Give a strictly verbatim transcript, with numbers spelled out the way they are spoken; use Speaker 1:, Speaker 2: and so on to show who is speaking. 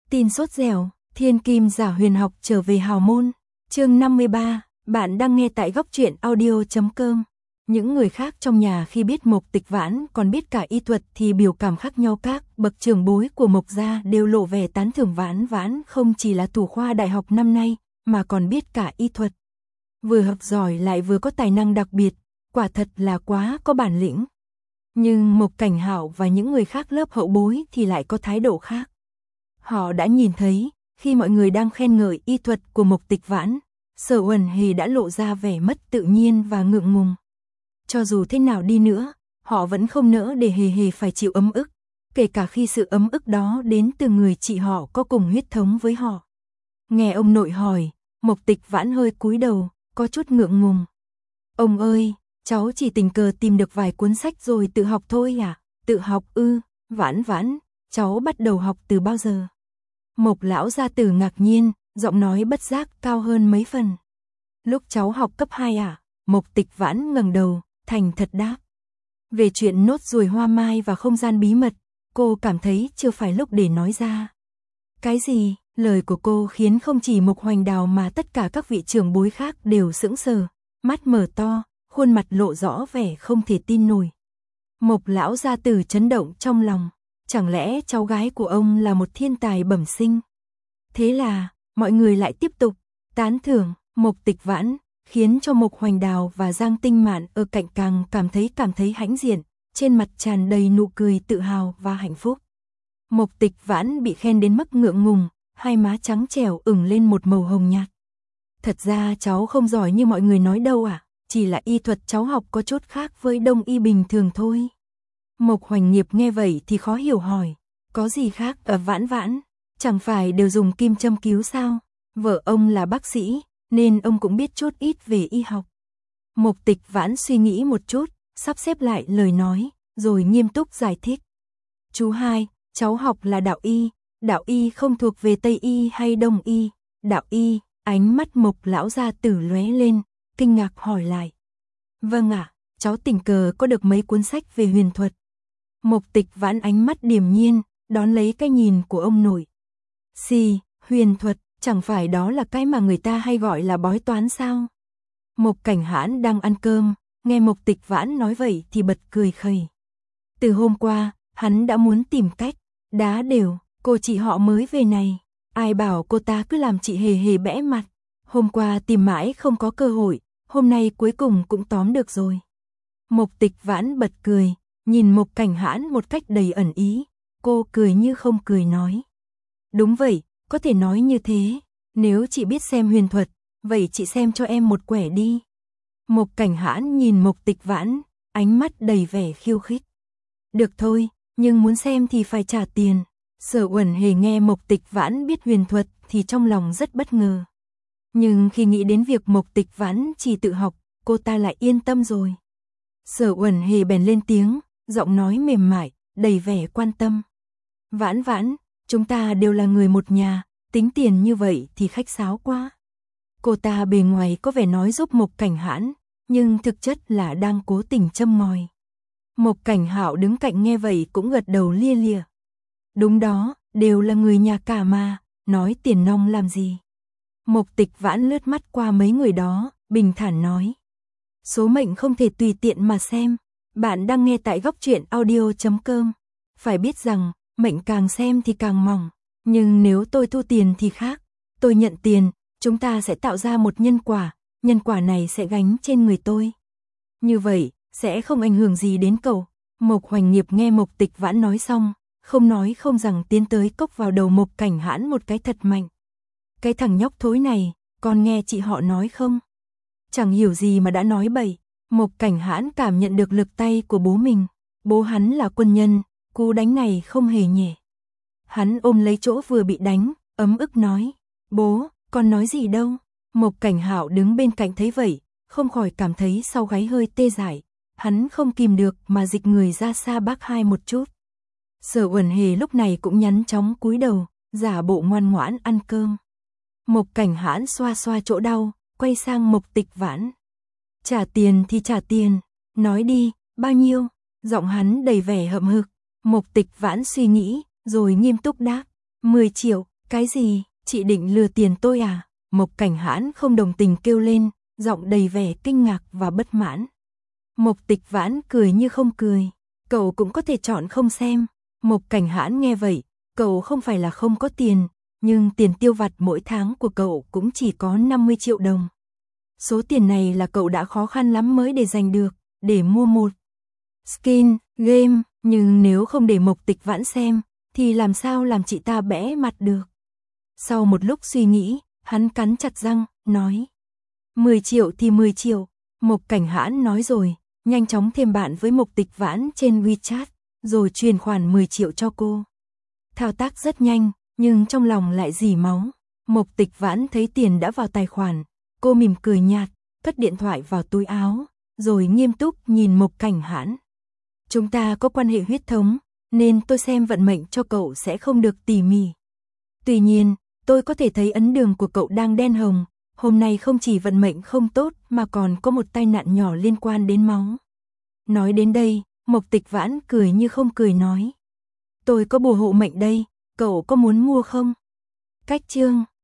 Speaker 1: Tin sốt dẻo, thiên kim giả huyền học trở về hào môn. Chương năm mươi ba, bạn đang nghe tại góc truyện audio chấm com. Những người khác trong nhà khi biết Mộc Tịch Vãn còn biết cả y thuật thì biểu cảm khác nhau, các bậc trưởng bối của Mộc gia đều lộ vẻ tán thưởng Vãn Vãn không chỉ là thủ khoa đại học năm nay, mà còn biết cả y thuật. Vừa học giỏi lại vừa có tài năng đặc biệt, quả thật là quá có bản lĩnh. Nhưng Mộc Cảnh Hạo và những người khác lớp hậu bối thì lại có thái độ khác. Họ đã nhìn thấy, khi mọi người đang khen ngợi y thuật của Mộc Tịch Vãn, Sở Uẩn Hề đã lộ ra vẻ mất tự nhiên và ngượng ngùng. Cho dù thế nào đi nữa, họ vẫn không nỡ để Hề Hề phải chịu ấm ức, kể cả khi sự ấm ức đó đến từ người chị họ có cùng huyết thống với họ. Nghe ông nội hỏi, Mộc Tịch Vãn hơi cúi đầu, có chút ngượng ngùng. Ông ơi, cháu chỉ tình cờ tìm được vài cuốn sách rồi tự học thôi à? Tự học ư? Vãn Vãn, cháu bắt đầu học từ bao giờ? Mộc lão gia tử ngạc nhiên, giọng nói bất giác cao hơn mấy phần. Lúc cháu học cấp hai à? Mộc Tịch Vãn ngẩng đầu, thành thật đáp. Về chuyện nốt ruồi hoa mai và không gian bí mật, cô cảm thấy chưa phải lúc để nói ra. Cái gì? Lời của cô khiến không chỉ Mộc Hoành Đào mà tất cả các vị trưởng bối khác đều sững sờ, mắt mở to, khuôn mặt lộ rõ vẻ không thể tin nổi. Mộc lão gia tử chấn động trong lòng, chẳng lẽ cháu gái của ông là một thiên tài bẩm sinh? Thế là, mọi người lại tiếp tục tán thưởng Mộc Tịch Vãn, khiến cho Mộc Hoành Đào và Giang Tinh Mạn ở cạnh càng cảm thấy cảm thấy hãnh diện, trên mặt tràn đầy nụ cười tự hào và hạnh phúc. Mộc Tịch Vãn bị khen đến mức ngượng ngùng, hai má trắng trẻo ửng lên một màu hồng nhạt. Thật ra cháu không giỏi như mọi người nói đâu à, chỉ là y thuật cháu học có chút khác với đông y bình thường thôi. Mộc Hoành Nghiệp nghe vậy thì khó hiểu hỏi, có gì khác ở Vãn Vãn, chẳng phải đều dùng kim châm cứu sao? Vợ ông là bác sĩ, nên ông cũng biết chút ít về y học. Mộc Tịch Vãn suy nghĩ một chút, sắp xếp lại lời nói, rồi nghiêm túc giải thích. Chú hai, cháu học là đạo y, đạo y không thuộc về Tây y hay Đông y, đạo y. Ánh mắt Mộc lão gia tử lóe lên, kinh ngạc hỏi lại. Vâng ạ, à, cháu tình cờ có được mấy cuốn sách về huyền thuật. Mộc Tịch Vãn ánh mắt điềm nhiên, đón lấy cái nhìn của ông nội. Xì, huyền thuật, chẳng phải đó là cái mà người ta hay gọi là bói toán sao? Mộc Cảnh Hãn đang ăn cơm, nghe Mộc Tịch Vãn nói vậy thì bật cười khẩy. Từ hôm qua, hắn đã muốn tìm cách đá đều, cô chị họ mới về này. Ai bảo cô ta cứ làm chị Hề Hề bẽ mặt. Hôm qua tìm mãi không có cơ hội, hôm nay cuối cùng cũng tóm được rồi. Mộc Tịch Vãn bật cười, nhìn Mộc Cảnh Hãn một cách đầy ẩn ý. Cô cười như không cười nói. Đúng vậy, có thể nói như thế. Nếu chị biết xem huyền thuật, vậy chị xem cho em một quẻ đi. Mộc Cảnh Hãn nhìn Mộc Tịch Vãn, ánh mắt đầy vẻ khiêu khích. Được thôi, nhưng muốn xem thì phải trả tiền. Sở Uẩn Hề nghe Mộc Tịch Vãn biết huyền thuật thì trong lòng rất bất ngờ. Nhưng khi nghĩ đến việc Mộc Tịch Vãn chỉ tự học, cô ta lại yên tâm rồi. Sở Uẩn Hề bèn lên tiếng, giọng nói mềm mại, đầy vẻ quan tâm. Vãn Vãn, chúng ta đều là người một nhà, tính tiền như vậy thì khách sáo quá. Cô ta bề ngoài có vẻ nói giúp Mộc Cảnh Hãn, nhưng thực chất là đang cố tình châm ngòi. Mộc Cảnh Hạo đứng cạnh nghe vậy cũng gật đầu lia lịa. Đúng đó, đều là người nhà cả mà, nói tiền nong làm gì. Mộc Tịch Vãn lướt mắt qua mấy người đó, bình thản nói. Số mệnh không thể tùy tiện mà xem, bạn đang nghe tại góc truyện audio chấm com. Phải biết rằng, mệnh càng xem thì càng mỏng, nhưng nếu tôi thu tiền thì khác, tôi nhận tiền, chúng ta sẽ tạo ra một nhân quả, nhân quả này sẽ gánh trên người tôi. Như vậy, sẽ không ảnh hưởng gì đến cậu. Mộc Hoành Nghiệp nghe Mộc Tịch Vãn nói xong, không nói không rằng tiến tới cốc vào đầu Mộc Cảnh Hãn một cái thật mạnh. Cái thằng nhóc thối này, con nghe chị họ nói không? Chẳng hiểu gì mà đã nói bậy. Mộc Cảnh Hãn cảm nhận được lực tay của bố mình. Bố hắn là quân nhân, cú đánh này không hề nhẹ. Hắn ôm lấy chỗ vừa bị đánh, ấm ức nói. Bố, con nói gì đâu? Mộc Cảnh Hạo đứng bên cạnh thấy vậy, không khỏi cảm thấy sau gáy hơi tê dại. Hắn không kìm được mà dịch người ra xa bác hai một chút. Sở Uẩn Hề lúc này cũng nhắn chóng cúi đầu, giả bộ ngoan ngoãn ăn cơm. Mộc Cảnh Hãn xoa xoa chỗ đau, quay sang Mộc Tịch Vãn. Trả tiền thì trả tiền, nói đi, bao nhiêu? Giọng hắn đầy vẻ hậm hực. Mộc Tịch Vãn suy nghĩ, rồi nghiêm túc đáp. mười triệu, Cái gì, chị định lừa tiền tôi à? Mộc Cảnh Hãn không đồng tình kêu lên, giọng đầy vẻ kinh ngạc và bất mãn. Mộc Tịch Vãn cười như không cười, cậu cũng có thể chọn không xem. Mộc Cảnh Hãn nghe vậy, cậu không phải là không có tiền, nhưng tiền tiêu vặt mỗi tháng của cậu cũng chỉ có năm mươi triệu đồng. Số tiền này là cậu đã khó khăn lắm mới để giành được, để mua một skin, game, nhưng nếu không để Mộc Tịch Vãn xem, thì làm sao làm chị ta bẽ mặt được. Sau một lúc suy nghĩ, hắn cắn chặt răng, nói. mười triệu thì mười triệu, Mộc Cảnh Hãn nói rồi, nhanh chóng thêm bạn với Mộc Tịch Vãn trên WeChat, rồi truyền khoản mười triệu cho cô. Thao tác rất nhanh, nhưng trong lòng lại rỉ máu. Mộc Tịch Vãn thấy tiền đã vào tài khoản, cô mỉm cười nhạt, cất điện thoại vào túi áo, rồi nghiêm túc nhìn Mộc Cảnh Hãn. Chúng ta có quan hệ huyết thống, nên tôi xem vận mệnh cho cậu sẽ không được tỉ mỉ. Tuy nhiên, tôi có thể thấy ấn đường của cậu đang đen hồng, hôm nay không chỉ vận mệnh không tốt mà còn có một tai nạn nhỏ liên quan đến máu. Nói đến đây, Mộc Tịch Vãn cười như không cười nói. Tôi có bùa hộ mệnh đây, cậu có muốn mua không? Cách chương